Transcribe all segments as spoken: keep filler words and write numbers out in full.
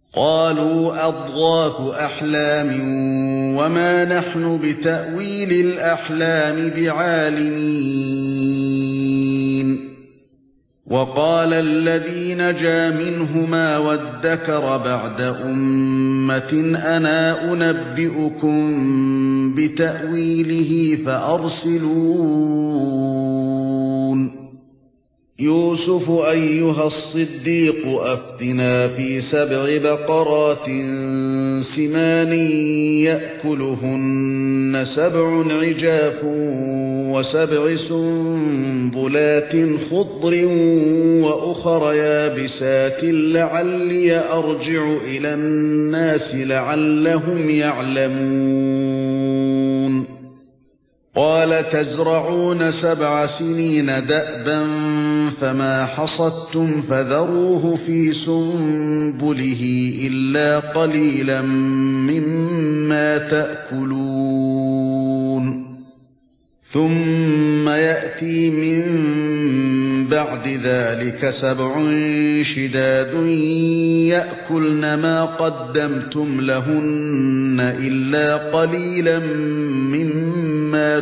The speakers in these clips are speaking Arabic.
قالوا أضغاث أحلام وما نحن بتأويل الأحلام بعالمين وقال الذي نجا منهما وادكر بعد أمة أنا أنبئكم بتأويله فأرسلون يوسف أيها الصديق أفتنا في سبع بقرات سمان يأكلهن سبع عجاف وسبع سنبلات خضر وأخر يابسات لعلي أرجع إلى الناس لعلهم يعلمون قال تزرعون سبع سنين دأبا فما حصدتم فذروه في سنبله إلا قليلا مما تأكلون ثم يأتي من بعد ذلك سبع شداد يأكلن ما قدمتم لهن إلا قليلا مما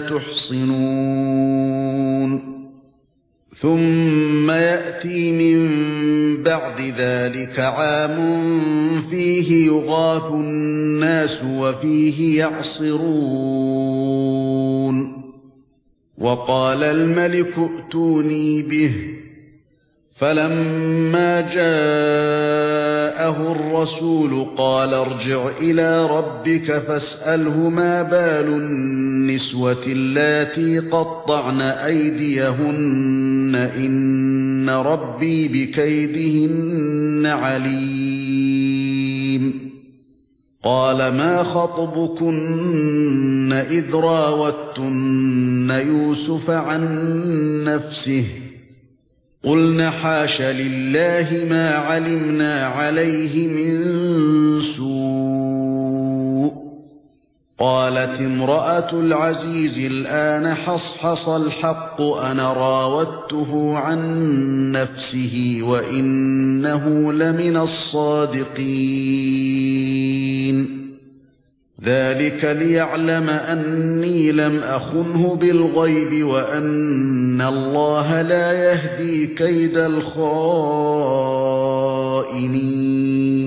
تحصنون ثم يأتي من بعد ذلك عام فيه يغاث الناس وفيه يعصرون وقال الملك ائتوني به فلما جاءه الرسول قال ارجع إلى ربك فاسأله ما بال النسوة اللاتي قطعن أيديهن إن ربي بكيدهن عليم قال ما خطبكن إذ راوتن يوسف عن نفسه قلن حاش لله ما علمنا عليه من سوء قالت امرأة العزيز الآن حصحص الحق أنا راودته عن نفسه وإنه لمن الصادقين ذلك ليعلم أني لم أخنه بالغيب وأن الله لا يهدي كيد الخائنين